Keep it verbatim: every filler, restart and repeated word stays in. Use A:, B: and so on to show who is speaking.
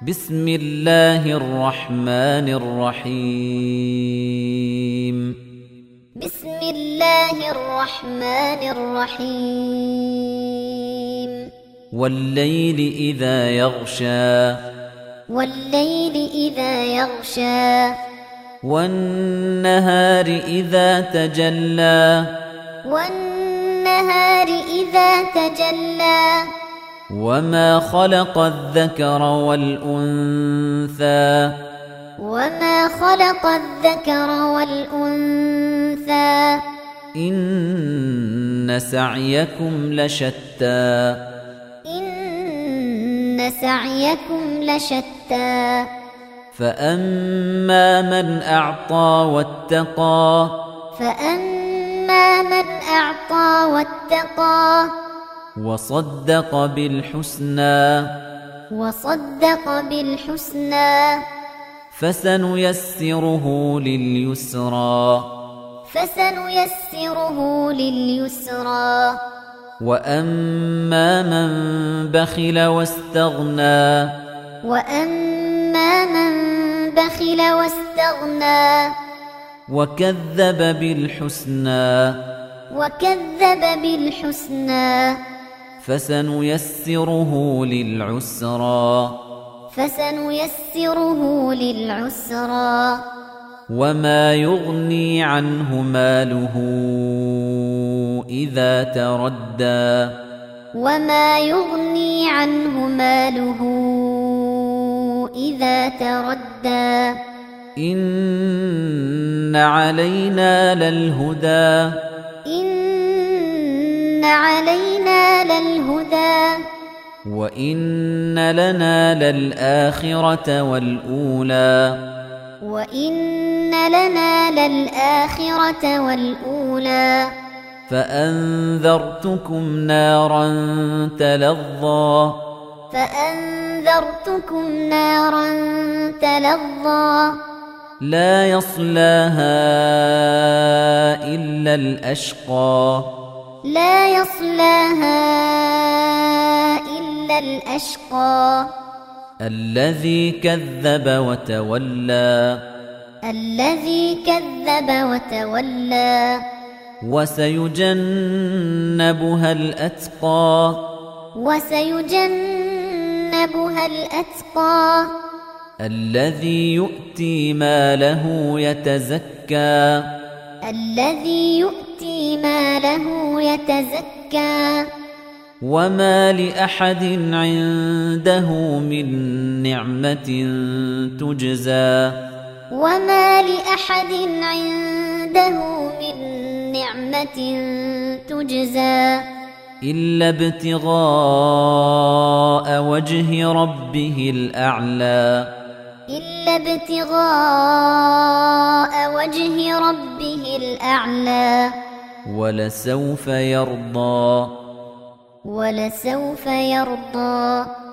A: بسم الله الرحمن الرحيم
B: بسم الله الرحمن الرحيم
A: والليل إذا يغشى
B: والليل إذا يغشى
A: والنهار إذا تجلى
B: والنهار إذا تجلى
A: وما خلق الذكر والأنثى
B: وما خلق الذكر والأنثى
A: إن سعيكم لشتى
B: إن سعيكم لشتى
A: فأما من أعطى واتقى
B: فأما من أعطى واتقى
A: وصدق بالحسنى
B: وصدق بالحسنى
A: فسنيسره لليسرى
B: فسنيسره لليسرى
A: وأما من بخل واستغنى
B: وأما من بخل واستغنى
A: وكذب بالحسنى
B: وكذب بالحسنى
A: فسنيسره للعسرى
B: فسنيسره للعسرى
A: وما يغني عنه ماله إذا تردى
B: وما يغني عنه ماله إذا تردى
A: إن علينا للهدى
B: إن علينا للهدى
A: وإن لنا للآخرة والأولى
B: وإن لنا للآخرة والأولى
A: فأنذرتكم نارا تلظى
B: فأنذرتكم نارا تلظى
A: لا يصلاها إلا الأشقى
B: لا يصلاها إلا الأشقى
A: الذي كذب وتولى
B: الذي كذب وتولى
A: وسيجنبها الأتقى
B: وسيجنبها الأتقى
A: الذي يؤتي ماله يتزكى
B: الذي يؤتي ماله يتزكى
A: وما لأحد عنده من نعمة تجزى
B: وما لأحد عنده من نعمة تجزى
A: إلا ابتغاء وجه ربه الأعلى
B: إلا ابتغاء وجه ربه الأعلى
A: ولسوف يرضى
B: ولسوف يرضى